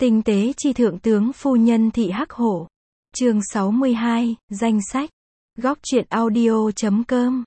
Tinh tế chi thượng tướng phu nhân thị Hắc Hổ. Chương 62, danh sách. Góc truyện audio.com.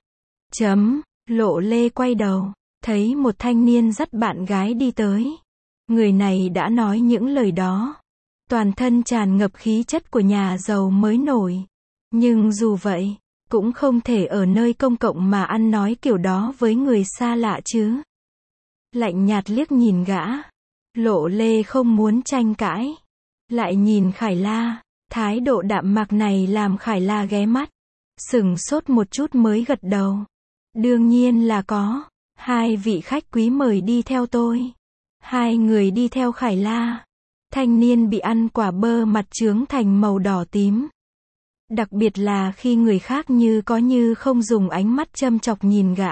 Lộ Lê quay đầu, thấy một thanh niên dắt bạn gái đi tới. Người này đã nói những lời đó. Toàn thân tràn ngập khí chất của nhà giàu mới nổi. Nhưng dù vậy, cũng không thể ở nơi công cộng mà ăn nói kiểu đó với người xa lạ chứ. Lạnh nhạt liếc nhìn gã. Lộ Lê không muốn tranh cãi. Lại nhìn Khải La, thái độ đạm mạc này làm Khải La ghé mắt. Sửng sốt một chút mới gật đầu. Đương nhiên là có. Hai vị khách quý mời đi theo tôi. Hai người đi theo Khải La. Thanh niên bị ăn quả bơ mặt chướng thành màu đỏ tím. Đặc biệt là khi người khác như có như không dùng ánh mắt châm chọc nhìn gã.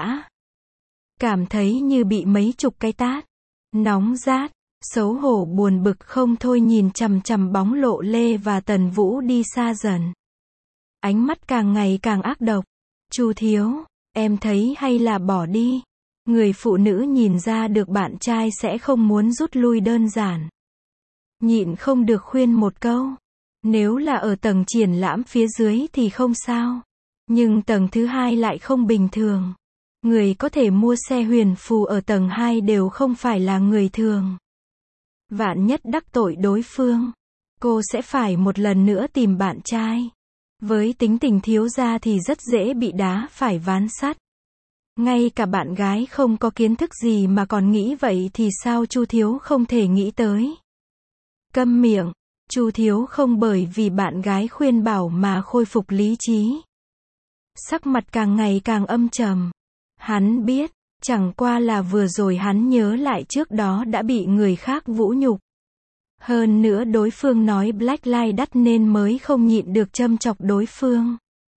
Cảm thấy như bị mấy chục cái tát. Nóng rát, xấu hổ buồn bực không thôi nhìn chằm chằm bóng Lộ Lê và Tần Vũ đi xa dần. Ánh mắt càng ngày càng ác độc. Chu thiếu, em thấy hay là bỏ đi. Người phụ nữ nhìn ra được bạn trai sẽ không muốn rút lui đơn giản. Nhịn không được khuyên một câu. Nếu là ở tầng triển lãm phía dưới thì không sao. Nhưng tầng thứ hai lại không bình thường. Người có thể mua xe huyền phù ở tầng 2 đều không phải là người thường. Vạn nhất đắc tội đối phương, cô sẽ phải một lần nữa tìm bạn trai. Với tính tình thiếu gia thì rất dễ bị đá phải ván sắt. Ngay cả bạn gái không có kiến thức gì mà còn nghĩ vậy thì sao Chu thiếu không thể nghĩ tới. Câm miệng, Chu thiếu không bởi vì bạn gái khuyên bảo mà khôi phục lý trí. Sắc mặt càng ngày càng âm trầm. Hắn biết, chẳng qua là vừa rồi hắn nhớ lại trước đó đã bị người khác vũ nhục. Hơn nữa đối phương nói Black Lives đắt nên mới không nhịn được châm chọc đối phương.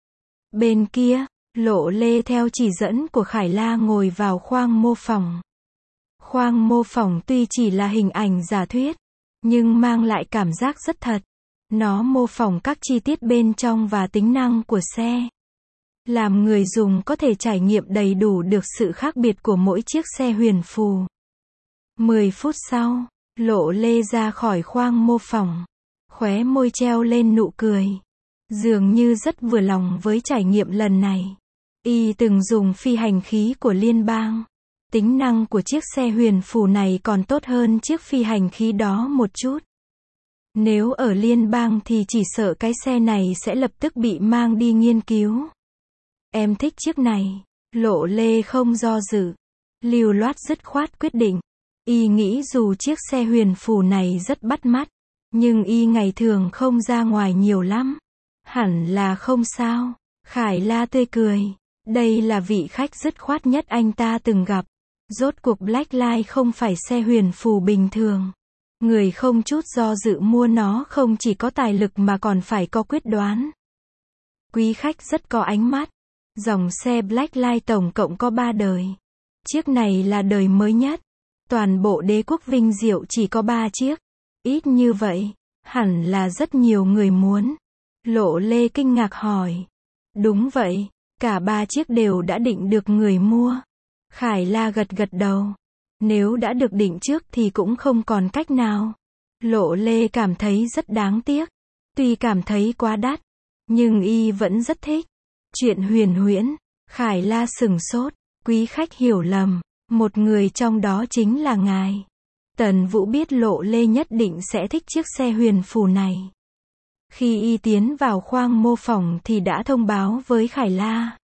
Bên kia, Lộ Lê theo chỉ dẫn của Khải La ngồi vào khoang mô phỏng. Khoang mô phỏng tuy chỉ là hình ảnh giả thuyết, nhưng mang lại cảm giác rất thật. Nó mô phỏng các chi tiết bên trong và tính năng của xe. Làm người dùng có thể trải nghiệm đầy đủ được sự khác biệt của mỗi chiếc xe huyền phù. 10 phút sau, Lộ Lê ra khỏi khoang mô phỏng. Khóe môi treo lên nụ cười. Dường như rất vừa lòng với trải nghiệm lần này. Y từng dùng phi hành khí của liên bang. Tính năng của chiếc xe huyền phù này còn tốt hơn chiếc phi hành khí đó một chút. Nếu ở liên bang thì chỉ sợ cái xe này sẽ lập tức bị mang đi nghiên cứu. Em thích chiếc này. Lộ Lê không do dự. Lưu loát dứt khoát quyết định. Y nghĩ dù chiếc xe huyền phù này rất bắt mắt, nhưng y ngày thường không ra ngoài nhiều lắm. Hẳn là không sao. Khải La tươi cười. Đây là vị khách dứt khoát nhất anh ta từng gặp. Rốt cuộc Black Lives không phải xe huyền phù bình thường. Người không chút do dự mua nó không chỉ có tài lực mà còn phải có quyết đoán. Quý khách rất có ánh mắt. Dòng xe Black Lives tổng cộng có 3 đời. Chiếc này là đời mới nhất. Toàn bộ đế quốc Vinh Diệu chỉ có 3 chiếc. Ít như vậy, hẳn là rất nhiều người muốn. Lộ Lê kinh ngạc hỏi. Đúng vậy, cả 3 chiếc đều đã định được người mua. Khải La gật gật đầu. Nếu đã được định trước thì cũng không còn cách nào. Lộ Lê cảm thấy rất đáng tiếc. Tuy cảm thấy quá đắt, nhưng y vẫn rất thích. Chuyện huyền huyễn. Khải La sửng sốt. Quý khách hiểu lầm. Một người trong đó chính là ngài. Tần Vũ biết Lộ Lê nhất định sẽ thích chiếc xe huyền phù này. Khi y tiến vào khoang mô phỏng thì đã thông báo với Khải La.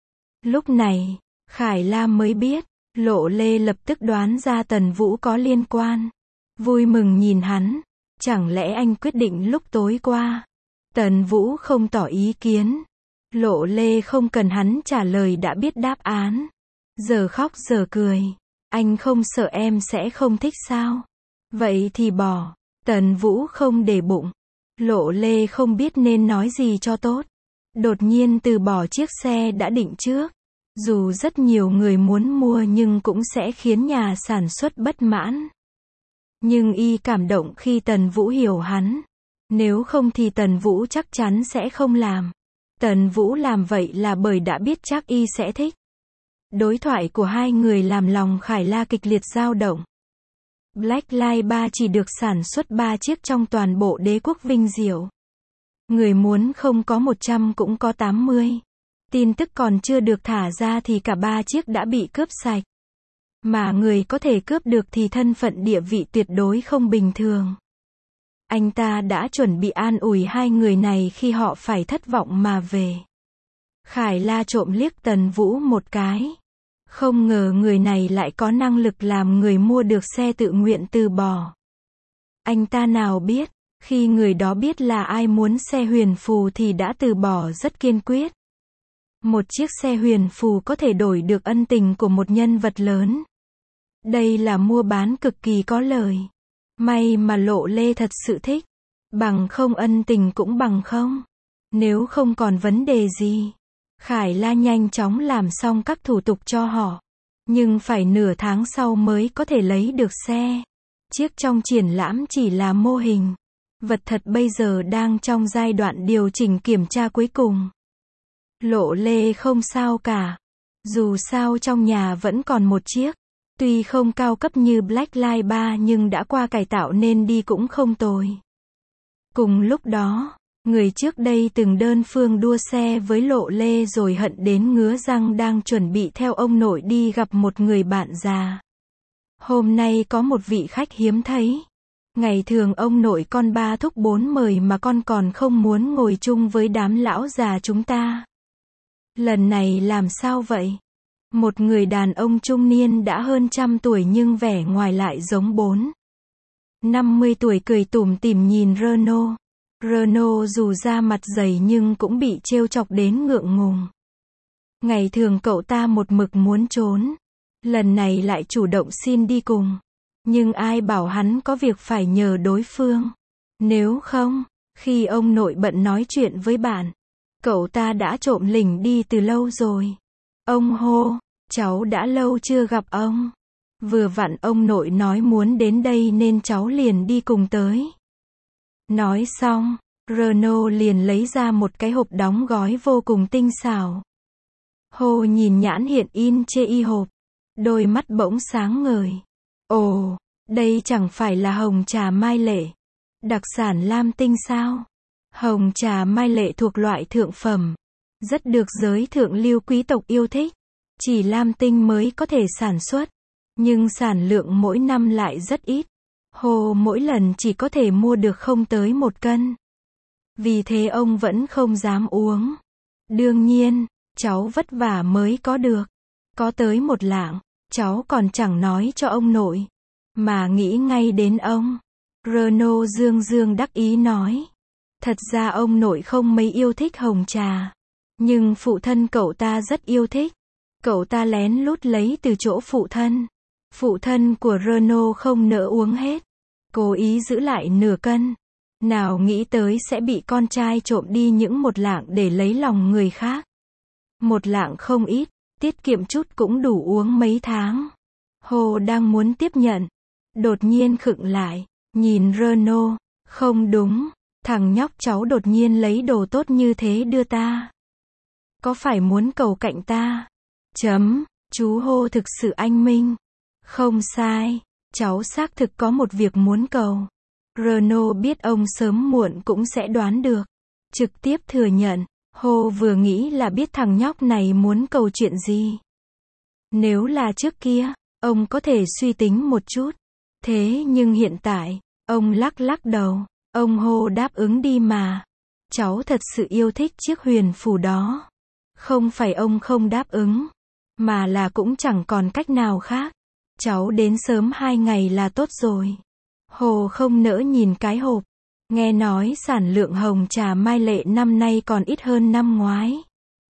Lúc này, Khải La mới biết. Lộ Lê lập tức đoán ra Tần Vũ có liên quan. Vui mừng nhìn hắn. Chẳng lẽ anh quyết định lúc tối qua? Tần Vũ không tỏ ý kiến. Lộ Lê không cần hắn trả lời đã biết đáp án. Giờ khóc giờ cười. Anh không sợ em sẽ không thích sao? Vậy thì bỏ. Tần Vũ không để bụng. Lộ Lê không biết nên nói gì cho tốt. Đột nhiên từ bỏ chiếc xe đã định trước. Dù rất nhiều người muốn mua nhưng cũng sẽ khiến nhà sản xuất bất mãn. Nhưng y cảm động khi Tần Vũ hiểu hắn. Nếu không thì Tần Vũ chắc chắn sẽ không làm. Tần Vũ làm vậy là bởi đã biết chắc y sẽ thích. Đối thoại của hai người làm lòng Khải La kịch liệt dao động. Black Line 3 chỉ được sản xuất 3 chiếc trong toàn bộ đế quốc Vinh Diệu. Người muốn không có 100 cũng có 80. Tin tức còn chưa được thả ra thì cả 3 chiếc đã bị cướp sạch. Mà người có thể cướp được thì thân phận địa vị tuyệt đối không bình thường. Anh ta đã chuẩn bị an ủi hai người này khi họ phải thất vọng mà về. Khải La trộm liếc Tần Vũ một cái. Không ngờ người này lại có năng lực làm người mua được xe tự nguyện từ bỏ. Anh ta nào biết, khi người đó biết là ai muốn xe huyền phù thì đã từ bỏ rất kiên quyết. Một chiếc xe huyền phù có thể đổi được ân tình của một nhân vật lớn. Đây là mua bán cực kỳ có lời. May mà Lộ Lê thật sự thích. Bằng không ân tình cũng bằng không. Nếu không còn vấn đề gì. Khải La nhanh chóng làm xong các thủ tục cho họ. Nhưng phải nửa tháng sau mới có thể lấy được xe. Chiếc trong triển lãm chỉ là mô hình. Vật thật bây giờ đang trong giai đoạn điều chỉnh kiểm tra cuối cùng. Lộ Lê không sao cả. Dù sao trong nhà vẫn còn một chiếc. Tuy không cao cấp như Black Line 3 nhưng đã qua cải tạo nên đi cũng không tồi. Cùng lúc đó, người trước đây từng đơn phương đua xe với Lộ Lê rồi hận đến ngứa răng đang chuẩn bị theo ông nội đi gặp một người bạn già. Hôm nay có một vị khách hiếm thấy. Ngày thường ông nội con 3 thúc 4 mời mà con còn không muốn ngồi chung với đám lão già chúng ta. Lần này làm sao vậy? Một người đàn ông trung niên đã hơn 100 tuổi nhưng vẻ ngoài lại giống 50 tuổi cười tủm tỉm nhìn Renault. Renault dù da mặt dày nhưng cũng bị trêu chọc đến ngượng ngùng. Ngày thường cậu ta một mực muốn trốn. Lần này lại chủ động xin đi cùng. Nhưng ai bảo hắn có việc phải nhờ đối phương. Nếu không, khi ông nội bận nói chuyện với bạn, cậu ta đã trộm lỉnh đi từ lâu rồi. Ông hô, cháu đã lâu chưa gặp ông. Vừa vặn ông nội nói muốn đến đây nên cháu liền đi cùng tới. Nói xong, Renault liền lấy ra một cái hộp đóng gói vô cùng tinh xảo. Hồ nhìn nhãn hiện in trên y hộp. Đôi mắt bỗng sáng ngời. Ồ, đây chẳng phải là hồng trà Mai Lệ. Đặc sản Lam Tinh sao? Hồng trà Mai Lệ thuộc loại thượng phẩm. Rất được giới thượng lưu quý tộc yêu thích. Chỉ Lam Tinh mới có thể sản xuất. Nhưng sản lượng mỗi năm lại rất ít. Hồ mỗi lần chỉ có thể mua được không tới 1 cân. Vì thế ông vẫn không dám uống. Đương nhiên, cháu vất vả mới có được. Có tới 1 lạng, cháu còn chẳng nói cho ông nội. Mà nghĩ ngay đến ông. Renault dương dương đắc ý nói. Thật ra ông nội không mấy yêu thích hồng trà. Nhưng phụ thân cậu ta rất yêu thích. Cậu ta lén lút lấy từ chỗ phụ thân. Phụ thân của Renault không nỡ uống hết. Cố ý giữ lại nửa cân. Nào nghĩ tới sẽ bị con trai trộm đi những 1 lạng để lấy lòng người khác. 1 lạng không ít, tiết kiệm chút cũng đủ uống mấy tháng. Hồ đang muốn tiếp nhận. Đột nhiên khựng lại, nhìn Renault. Không đúng, thằng nhóc cháu đột nhiên lấy đồ tốt như thế đưa ta. Có phải muốn cầu cạnh ta? Chú Hồ thực sự anh minh. Không sai, cháu xác thực có một việc muốn cầu. Renault biết ông sớm muộn cũng sẽ đoán được. Trực tiếp thừa nhận. Hồ vừa nghĩ là biết thằng nhóc này muốn cầu chuyện gì. Nếu là trước kia, ông có thể suy tính một chút. Thế nhưng hiện tại, ông lắc lắc đầu. Ông Hồ đáp ứng đi mà. Cháu thật sự yêu thích chiếc huyền phù đó. Không phải ông không đáp ứng, mà là cũng chẳng còn cách nào khác. Cháu đến sớm 2 ngày là tốt rồi. Hồ không nỡ nhìn cái hộp. Nghe nói sản lượng hồng trà Mai Lệ năm nay còn ít hơn năm ngoái.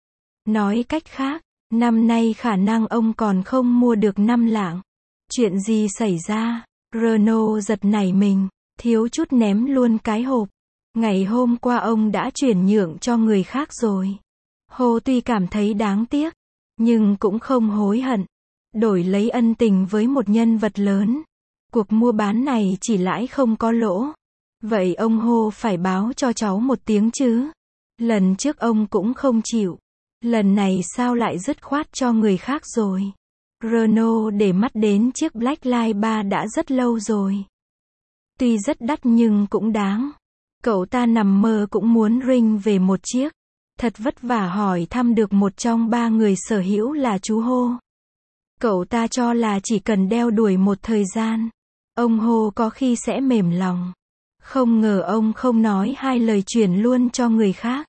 Nói cách khác, năm nay khả năng ông còn không mua được 5 lạng. Chuyện gì xảy ra? Renault giật nảy mình, thiếu chút ném luôn cái hộp. Ngày hôm qua ông đã chuyển nhượng cho người khác rồi. Hồ tuy cảm thấy đáng tiếc, nhưng cũng không hối hận. Đổi lấy ân tình với một nhân vật lớn. Cuộc mua bán này chỉ lãi không có lỗ. Vậy ông Hồ phải báo cho cháu một tiếng chứ. Lần trước ông cũng không chịu. Lần này sao lại dứt khoát cho người khác rồi. Renault để mắt đến chiếc Blackline 3 đã rất lâu rồi. Tuy rất đắt nhưng cũng đáng. Cậu ta nằm mơ cũng muốn ring về một chiếc. Thật vất vả hỏi thăm được một trong 3 người sở hữu là chú Hồ. Cậu ta cho là chỉ cần đeo đuổi một thời gian, ông Hồ có khi sẽ mềm lòng. Không ngờ ông không nói 2 lời chuyển luôn cho người khác.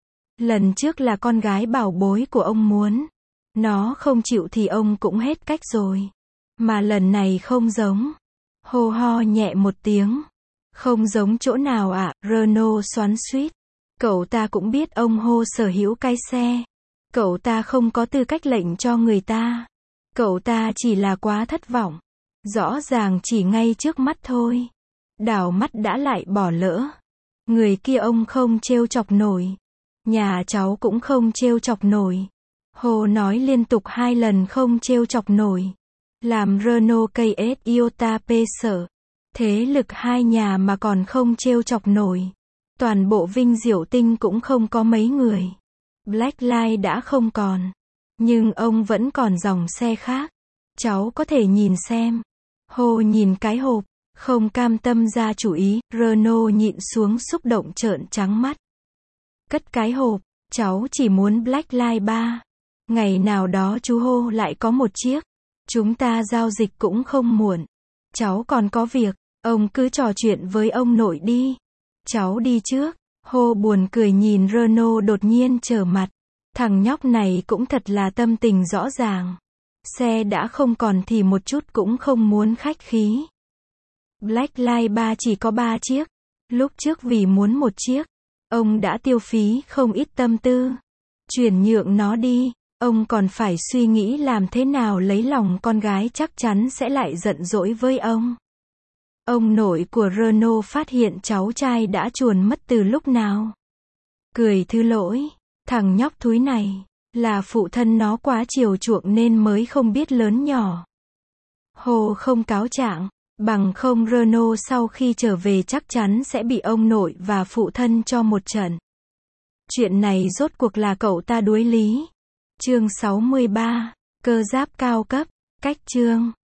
Lần trước là con gái bảo bối của ông muốn. Nó không chịu thì ông cũng hết cách rồi. Mà lần này không giống. Hồ ho nhẹ một tiếng. Không giống chỗ nào ạ, Renault xoắn xuýt. Cậu ta cũng biết ông Hồ sở hữu cái xe. Cậu ta không có tư cách lệnh cho người ta. Cậu ta chỉ là quá thất vọng. Rõ ràng chỉ ngay trước mắt thôi. Đảo mắt đã lại bỏ lỡ. Người kia ông không trêu chọc nổi. Nhà cháu cũng không trêu chọc nổi. Hồ nói liên tục 2 lần không trêu chọc nổi. Làm Renault KS Iota P sợ. Thế lực 2 nhà mà còn không trêu chọc nổi. Toàn bộ Vinh Diệu Tinh cũng không có mấy người. Blackline đã không còn. Nhưng ông vẫn còn dòng xe khác. Cháu có thể nhìn xem. Hồ nhìn cái hộp. Không cam tâm ra chủ ý, Renault nhịn xuống xúc động trợn trắng mắt. Cất cái hộp, cháu chỉ muốn Blackline 3. Ngày nào đó chú Hồ lại có một chiếc. Chúng ta giao dịch cũng không muộn. Cháu còn có việc, ông cứ trò chuyện với ông nội đi. Cháu đi trước. Hồ buồn cười nhìn Renault đột nhiên trở mặt. Thằng nhóc này cũng thật là tâm tình rõ ràng. Xe đã không còn thì một chút cũng không muốn khách khí. Blackline 3 chỉ có 3 chiếc. Lúc trước vì muốn một chiếc, ông đã tiêu phí không ít tâm tư. Chuyển nhượng nó đi, ông còn phải suy nghĩ làm thế nào lấy lòng con gái chắc chắn sẽ lại giận dỗi với ông. Ông nội của Renault phát hiện cháu trai đã chuồn mất từ lúc nào. Cười thứ lỗi, thằng nhóc thúi này, là phụ thân nó quá chiều chuộng nên mới không biết lớn nhỏ. Hồ không cáo trạng, bằng không Renault sau khi trở về chắc chắn sẽ bị ông nội và phụ thân cho một trận. Chuyện này rốt cuộc là cậu ta đuối lý. Chương 63, cơ giáp cao cấp, cách chương.